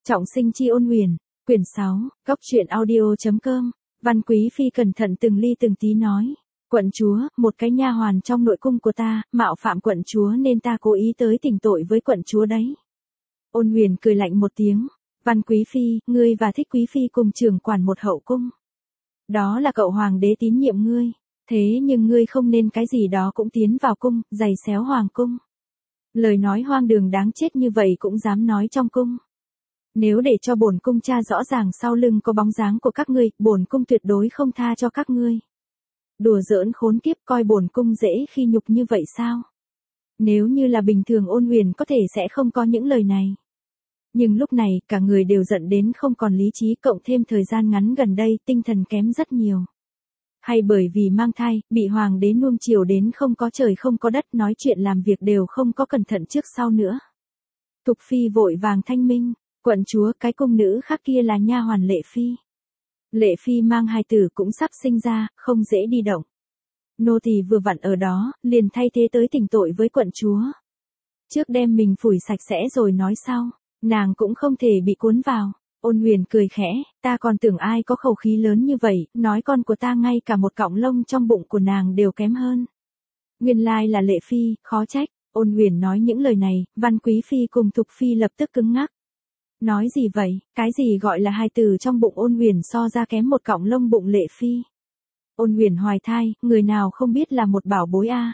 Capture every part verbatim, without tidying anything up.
Trọng sinh chi ôn huyền, quyển sáu, góc truyện audio.com, Văn Quý Phi cẩn thận từng ly từng tí nói. Quận chúa, một cái nha hoàn trong nội cung của ta, mạo phạm quận chúa nên ta cố ý tới tỉnh tội với quận chúa đấy. Ôn huyền cười lạnh một tiếng. Văn Quý Phi, ngươi và Thích Quý Phi cùng trưởng quản một hậu cung. Đó là cậu hoàng đế tín nhiệm ngươi. Thế nhưng ngươi không nên cái gì đó cũng tiến vào cung, giày xéo hoàng cung. Lời nói hoang đường đáng chết như vậy cũng dám nói trong cung. Nếu để cho bổn cung tra rõ ràng sau lưng có bóng dáng của các ngươi, bổn cung tuyệt đối không tha cho các ngươi. Đùa giỡn khốn kiếp, coi bổn cung dễ khi nhục như vậy sao? Nếu như là bình thường Ôn huyền có thể sẽ không có những lời này. Nhưng lúc này, cả người đều giận đến không còn lý trí, cộng thêm thời gian ngắn gần đây, tinh thần kém rất nhiều. Hay bởi vì mang thai, bị hoàng đế nuông chiều đến không có trời không có đất, nói chuyện làm việc đều không có cẩn thận trước sau nữa. Thục Phi vội vàng thanh minh, quận chúa, cái cung nữ khác kia là nha hoàn Lệ Phi. Lệ Phi mang hài tử cũng sắp sinh ra, không dễ đi động. Nô tỳ vừa vặn ở đó, liền thay thế tới tỉnh tội với quận chúa. Trước đem mình phủi sạch sẽ rồi nói sau, nàng cũng không thể bị cuốn vào. Ôn huyền cười khẽ, ta còn tưởng ai có khẩu khí lớn như vậy, nói con của ta ngay cả một cọng lông trong bụng của nàng đều kém hơn. Nguyên lai là Lệ Phi, khó trách. Ôn huyền nói những lời này, Văn Quý Phi cùng Thục Phi lập tức cứng ngắc. Nói gì vậy, cái gì gọi là hài tử trong bụng Ôn huyền so ra kém một cọng lông bụng Lệ Phi. Ôn huyền hoài thai, người nào không biết là một bảo bối a.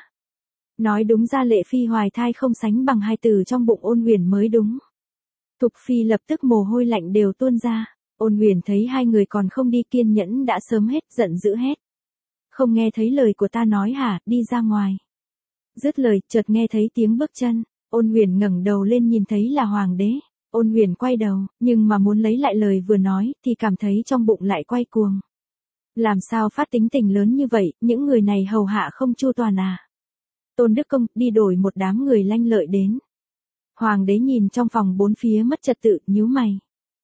Nói đúng ra Lệ Phi hoài thai không sánh bằng hài tử trong bụng Ôn huyền mới đúng. Thục Phi lập tức mồ hôi lạnh đều tuôn ra. Ôn huyền thấy hai người còn không đi, kiên nhẫn đã sớm hết, giận dữ hét. Không nghe thấy lời của ta nói hả, đi ra ngoài. Dứt lời, chợt nghe thấy tiếng bước chân. Ôn huyền ngẩng đầu lên nhìn thấy là hoàng đế. Ôn huyền quay đầu, nhưng mà muốn lấy lại lời vừa nói, thì cảm thấy trong bụng lại quay cuồng. Làm sao phát tính tình lớn như vậy, những người này hầu hạ không chu toàn à? Tôn Đức Công, đi đổi một đám người lanh lợi đến. Hoàng đế nhìn trong phòng bốn phía mất trật tự, nhíu mày.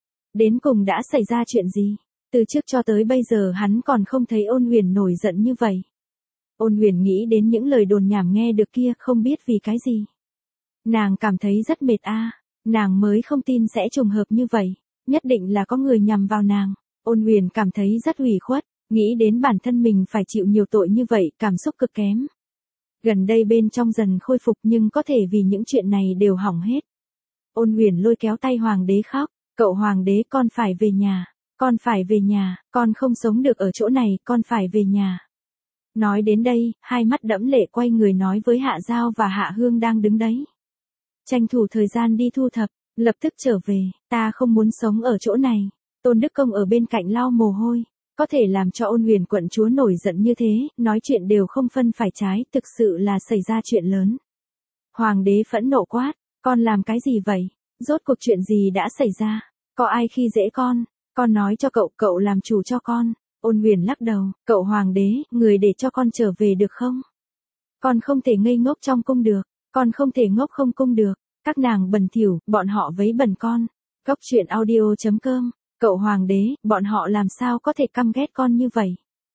Đến cùng đã xảy ra chuyện gì? Từ trước cho tới bây giờ hắn còn không thấy Ôn huyền nổi giận như vậy. Ôn huyền nghĩ đến những lời đồn nhảm nghe được kia, không biết vì cái gì. Nàng cảm thấy rất mệt a. Nàng mới không tin sẽ trùng hợp như vậy, nhất định là có người nhằm vào nàng. Ôn huyền cảm thấy rất ủy khuất, nghĩ đến bản thân mình phải chịu nhiều tội như vậy, cảm xúc cực kém. Gần đây bên trong dần khôi phục nhưng có thể vì những chuyện này đều hỏng hết. Ôn huyền lôi kéo tay hoàng đế khóc, cậu hoàng đế, con phải về nhà, con phải về nhà, con không sống được ở chỗ này, con phải về nhà. Nói đến đây, hai mắt đẫm lệ quay người nói với Hạ Giao và Hạ Hương đang đứng đấy. Tranh thủ thời gian đi thu thập, lập tức trở về, ta không muốn sống ở chỗ này. Tôn Đức Công ở bên cạnh lau mồ hôi, có thể làm cho Ôn huyền quận chúa nổi giận như thế, nói chuyện đều không phân phải trái, thực sự là xảy ra chuyện lớn. Hoàng đế phẫn nộ quát, con làm cái gì vậy? Rốt cuộc chuyện gì đã xảy ra? Có ai khi dễ con? Con nói cho cậu, cậu làm chủ cho con. Ôn huyền lắc đầu, cậu hoàng đế, người để cho con trở về được không? Con không thể ngây ngốc trong cung được. Con không thể ngốc không cung được, các nàng bẩn thỉu, bọn họ vấy bẩn con. Góc truyện audio.com, cậu hoàng đế, bọn họ làm sao có thể căm ghét con như vậy?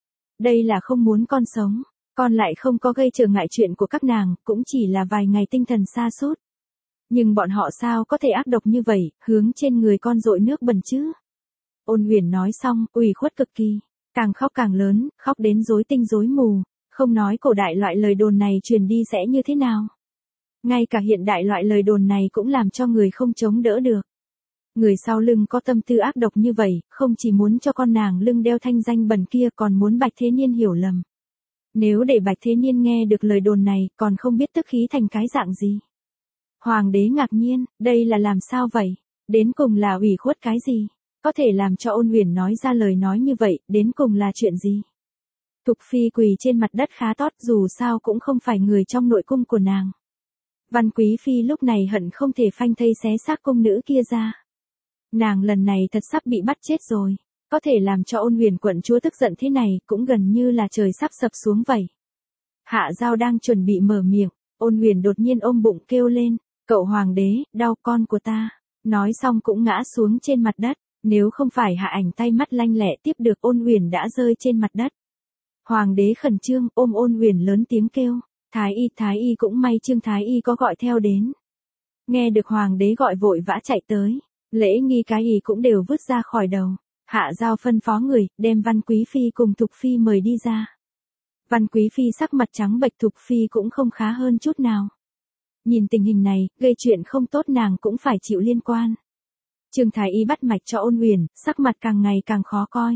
Đây là không muốn con sống, con lại không có gây trở ngại chuyện của các nàng, cũng chỉ là vài ngày tinh thần sa sút. Nhưng bọn họ sao có thể ác độc như vậy, hướng trên người con dội nước bẩn chứ? Ôn huyền nói xong, ủy khuất cực kỳ, càng khóc càng lớn, khóc đến rối tinh rối mù, không nói cổ đại loại lời đồn này truyền đi sẽ như thế nào. Ngay cả hiện đại loại lời đồn này cũng làm cho người không chống đỡ được. Người sau lưng có tâm tư ác độc như vậy, không chỉ muốn cho con nàng lưng đeo thanh danh bẩn kia còn muốn Bạch Thế Niên hiểu lầm. Nếu để Bạch Thế Niên nghe được lời đồn này, còn không biết tức khí thành cái dạng gì. Hoàng đế ngạc nhiên, đây là làm sao vậy? Đến cùng là ủy khuất cái gì? Có thể làm cho Ôn huyền nói ra lời nói như vậy, đến cùng là chuyện gì? Thục Phi quỳ trên mặt đất khá tót, dù sao cũng không phải người trong nội cung của nàng. Văn Quý Phi lúc này hận không thể phanh thây xé xác cung nữ kia ra. Nàng lần này thật sắp bị bắt chết rồi. Có thể làm cho Ôn huyền quận chúa tức giận thế này, cũng gần như là trời sắp sập xuống vậy. Hạ Giao đang chuẩn bị mở miệng, Ôn huyền đột nhiên ôm bụng kêu lên, cậu hoàng đế, đau con của ta. Nói xong cũng ngã xuống trên mặt đất, nếu không phải Hạ Ảnh tay mắt lanh lẹ tiếp được Ôn huyền đã rơi trên mặt đất. Hoàng đế khẩn trương ôm Ôn huyền lớn tiếng kêu. Thái y, thái y cũng may Trương thái y có gọi theo đến. Nghe được hoàng đế gọi vội vã chạy tới. Lễ nghi cái gì cũng đều vứt ra khỏi đầu. Hạ Giao phân phó người, đem Văn Quý Phi cùng Thục Phi mời đi ra. Văn Quý Phi sắc mặt trắng bệch, Thục Phi cũng không khá hơn chút nào. Nhìn tình hình này, gây chuyện không tốt nàng cũng phải chịu liên quan. Trương Thái Y bắt mạch cho Ôn Huyền, sắc mặt càng ngày càng khó coi.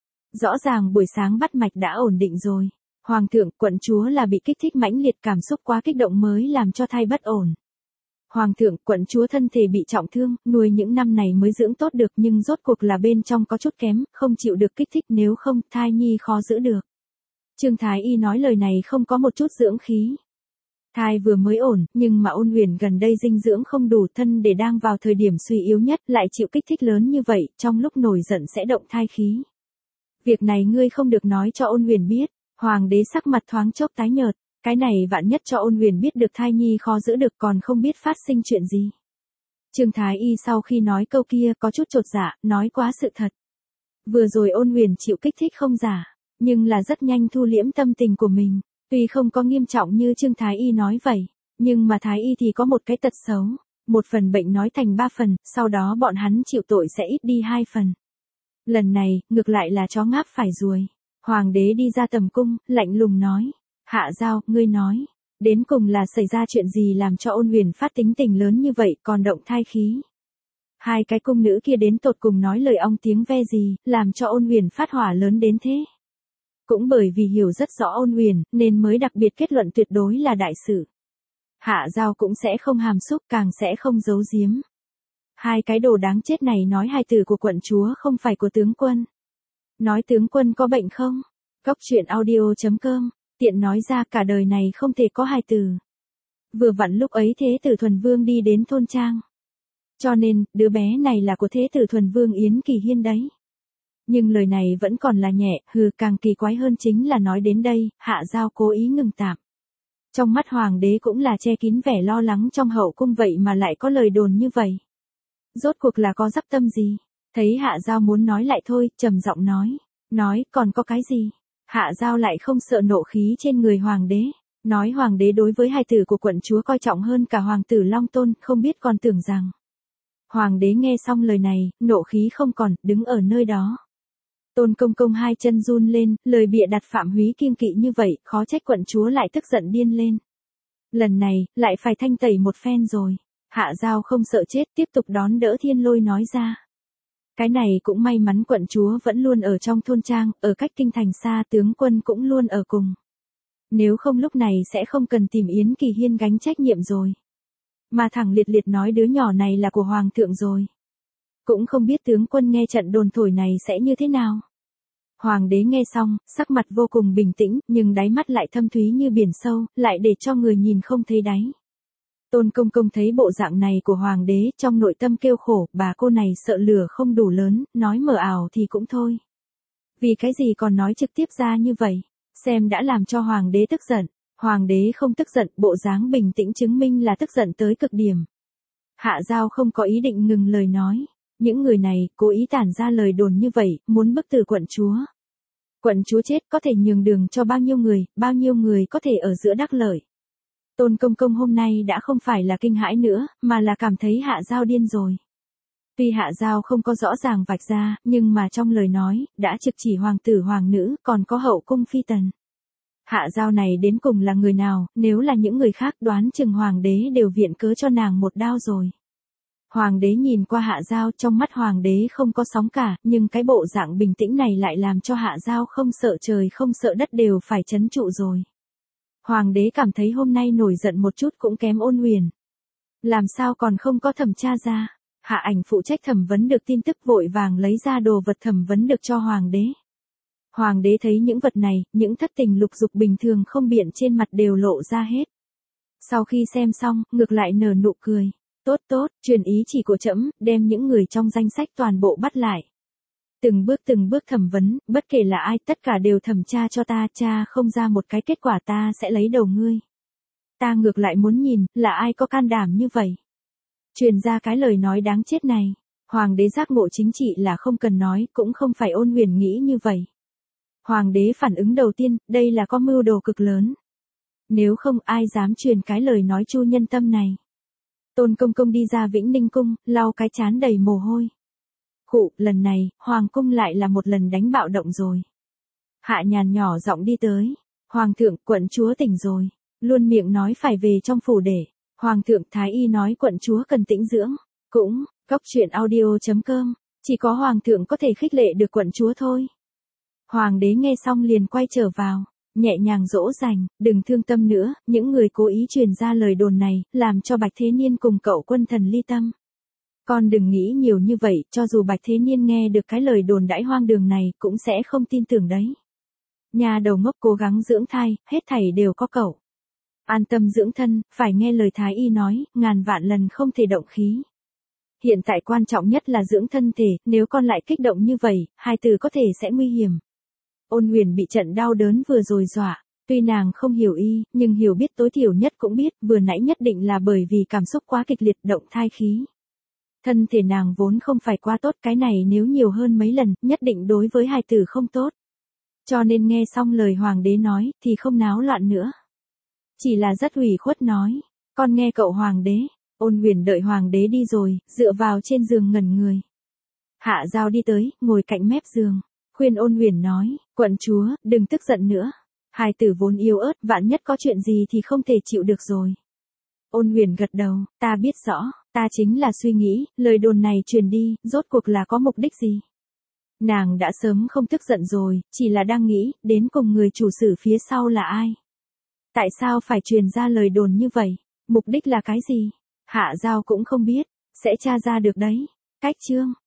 Rõ ràng buổi sáng bắt mạch đã ổn định rồi. Hoàng thượng, quận chúa là bị kích thích mãnh liệt, cảm xúc quá kích động mới làm cho thai bất ổn. Hoàng thượng, quận chúa thân thể bị trọng thương, nuôi những năm này mới dưỡng tốt được nhưng rốt cuộc là bên trong có chút kém, không chịu được kích thích, nếu không, thai nhi khó giữ được. Trương Thái Y nói lời này không có một chút dưỡng khí. Thai vừa mới ổn, nhưng mà Ôn Huyền gần đây dinh dưỡng không đủ, thân để đang vào thời điểm suy yếu nhất, lại chịu kích thích lớn như vậy, trong lúc nổi giận sẽ động thai khí. Việc này ngươi không được nói cho Ôn Huyền biết. Hoàng đế sắc mặt thoáng chốc tái nhợt, cái này vạn nhất cho Ôn Huyền biết được thai nhi khó giữ được còn không biết phát sinh chuyện gì. Trương Thái Y sau khi nói câu kia có chút chột dạ, nói quá sự thật. Vừa rồi Ôn Huyền chịu kích thích không giả, nhưng là rất nhanh thu liễm tâm tình của mình, tuy không có nghiêm trọng như Trương Thái Y nói vậy, nhưng mà Thái Y thì có một cái tật xấu, một phần bệnh nói thành ba phần, sau đó bọn hắn chịu tội sẽ ít đi hai phần. Lần này, ngược lại là chó ngáp phải ruồi. Hoàng đế đi ra tầm cung, lạnh lùng nói. Hạ Giao, ngươi nói. Đến cùng là xảy ra chuyện gì làm cho Ôn Huyền phát tính tình lớn như vậy còn động thai khí. Hai cái cung nữ kia đến tột cùng nói lời ong tiếng ve gì, làm cho Ôn Huyền phát hỏa lớn đến thế. Cũng bởi vì hiểu rất rõ Ôn Huyền, nên mới đặc biệt kết luận tuyệt đối là đại sự. Hạ Giao cũng sẽ không hàm xúc, càng sẽ không giấu giếm. Hai cái đồ đáng chết này nói hai từ của quận chúa không phải của tướng quân. Nói tướng quân có bệnh không? Góc truyện audio chấm com, tiện nói ra cả đời này không thể có hai từ. Vừa vặn lúc ấy Thế tử Thuần Vương đi đến thôn trang. Cho nên, đứa bé này là của Thế tử Thuần Vương Yến Kỳ Hiên đấy. Nhưng lời này vẫn còn là nhẹ, hừ, càng kỳ quái hơn chính là nói đến đây, Hạ Giao cố ý ngừng tạm. Trong mắt Hoàng đế cũng là che kín vẻ lo lắng trong hậu cung, vậy mà lại có lời đồn như vậy. Rốt cuộc là có dắp tâm gì? Thấy Hạ Giao muốn nói lại thôi, trầm giọng nói. Nói, còn có cái gì? Hạ Giao lại không sợ nộ khí trên người Hoàng đế. Nói Hoàng đế đối với hai tử của quận chúa coi trọng hơn cả Hoàng tử Long Tôn, không biết còn tưởng rằng. Hoàng đế nghe xong lời này, nộ khí không còn, đứng ở nơi đó. Tôn Công Công hai chân run lên, lời bịa đặt Phạm Húy kiêng kỵ như vậy, khó trách quận chúa lại tức giận điên lên. Lần này, lại phải thanh tẩy một phen rồi. Hạ Giao không sợ chết, tiếp tục đón đỡ Thiên Lôi nói ra. Cái này cũng may mắn quận chúa vẫn luôn ở trong thôn trang, ở cách kinh thành xa, tướng quân cũng luôn ở cùng. Nếu không lúc này sẽ không cần tìm Yến Kỳ Hiên gánh trách nhiệm rồi. Mà thẳng liệt liệt nói đứa nhỏ này là của Hoàng thượng rồi. Cũng không biết tướng quân nghe trận đồn thổi này sẽ như thế nào. Hoàng đế nghe xong, sắc mặt vô cùng bình tĩnh, nhưng đáy mắt lại thâm thúy như biển sâu, lại để cho người nhìn không thấy đáy. Tôn Công Công thấy bộ dạng này của Hoàng đế, trong nội tâm kêu khổ, bà cô này sợ lửa không đủ lớn, nói mờ ảo thì cũng thôi. Vì cái gì còn nói trực tiếp ra như vậy, xem đã làm cho Hoàng đế tức giận. Hoàng đế không tức giận, bộ dáng bình tĩnh chứng minh là tức giận tới cực điểm. Hạ Giao không có ý định ngừng lời nói. Những người này, cố ý tản ra lời đồn như vậy, muốn bức tử quận chúa. Quận chúa chết có thể nhường đường cho bao nhiêu người, bao nhiêu người có thể ở giữa đắc lợi. Tôn Công Công hôm nay đã không phải là kinh hãi nữa, mà là cảm thấy Hạ Giao điên rồi. Tuy Hạ Giao không có rõ ràng vạch ra, nhưng mà trong lời nói, đã trực chỉ hoàng tử hoàng nữ, còn có hậu cung phi tần. Hạ Giao này đến cùng là người nào, nếu là những người khác đoán chừng Hoàng đế đều viện cớ cho nàng một đao rồi. Hoàng đế nhìn qua Hạ Giao, trong mắt Hoàng đế không có sóng cả, nhưng cái bộ dạng bình tĩnh này lại làm cho Hạ Giao không sợ trời không sợ đất đều phải trấn trụ rồi. Hoàng đế cảm thấy hôm nay nổi giận một chút cũng kém Ôn Huyền. Làm sao còn không có thẩm tra ra. Hạ Ảnh phụ trách thẩm vấn được tin tức vội vàng lấy ra đồ vật thẩm vấn được cho Hoàng đế. Hoàng đế thấy những vật này, những thất tình lục dục bình thường không biện trên mặt đều lộ ra hết. Sau khi xem xong, ngược lại nở nụ cười. Tốt tốt, truyền ý chỉ của trẫm, đem những người trong danh sách toàn bộ bắt lại. Từng bước từng bước thẩm vấn, bất kể là ai, tất cả đều thẩm tra cho ta, tra không ra một cái kết quả ta sẽ lấy đầu ngươi. Ta ngược lại muốn nhìn, là ai có can đảm như vậy. Truyền ra cái lời nói đáng chết này. Hoàng đế giác ngộ chính trị là không cần nói, cũng không phải Ôn Huyền nghĩ như vậy. Hoàng đế phản ứng đầu tiên, đây là có mưu đồ cực lớn. Nếu không ai dám truyền cái lời nói chu nhân tâm này. Tôn Công Công đi ra Vĩnh Ninh Cung, lau cái trán đầy mồ hôi. Khụ, lần này, Hoàng cung lại là một lần đánh bạo động rồi. Hạ Nhàn nhỏ giọng đi tới. Hoàng thượng, quận chúa tỉnh rồi. Luôn miệng nói phải về trong phủ để. Hoàng thượng, thái y nói quận chúa cần tĩnh dưỡng. Cũng, Cóc truyện audio chấm com. Chỉ có Hoàng thượng có thể khích lệ được quận chúa thôi. Hoàng đế nghe xong liền quay trở vào. Nhẹ nhàng dỗ dành, đừng thương tâm nữa, những người cố ý truyền ra lời đồn này, làm cho Bạch Thế Niên cùng cậu quân thần ly tâm. Con đừng nghĩ nhiều như vậy, cho dù Bạch Thế Niên nghe được cái lời đồn đãi hoang đường này, cũng sẽ không tin tưởng đấy. Nhà đầu ngốc cố gắng dưỡng thai, hết thảy đều có cậu. An tâm dưỡng thân, phải nghe lời thái y nói, ngàn vạn lần không thể động khí. Hiện tại quan trọng nhất là dưỡng thân thể, nếu con lại kích động như vậy, hai từ có thể sẽ nguy hiểm. Ôn Huyền bị trận đau đớn vừa rồi dọa, tuy nàng không hiểu y, nhưng hiểu biết tối thiểu nhất cũng biết, vừa nãy nhất định là bởi vì cảm xúc quá kịch liệt động thai khí. Thân thể nàng vốn không phải quá tốt, cái này nếu nhiều hơn mấy lần, nhất định đối với hài tử không tốt. Cho nên nghe xong lời hoàng đế nói, thì không náo loạn nữa. Chỉ là rất ủy khuất nói, con nghe cậu hoàng đế. Ôn Huyền đợi hoàng đế đi rồi, dựa vào trên giường ngẩn người. Hạ Giao đi tới, ngồi cạnh mép giường. Khuyên Ôn Huyền nói, quận chúa, đừng tức giận nữa. Hài tử vốn yếu ớt, vạn nhất có chuyện gì thì không thể chịu được rồi. Ôn Huyền gật đầu, ta biết rõ, ta chính là suy nghĩ, lời đồn này truyền đi, rốt cuộc là có mục đích gì. Nàng đã sớm không tức giận rồi, chỉ là đang nghĩ, đến cùng người chủ sử phía sau là ai. Tại sao phải truyền ra lời đồn như vậy, mục đích là cái gì? Hạ Giao cũng không biết, sẽ tra ra được đấy. Cách chương.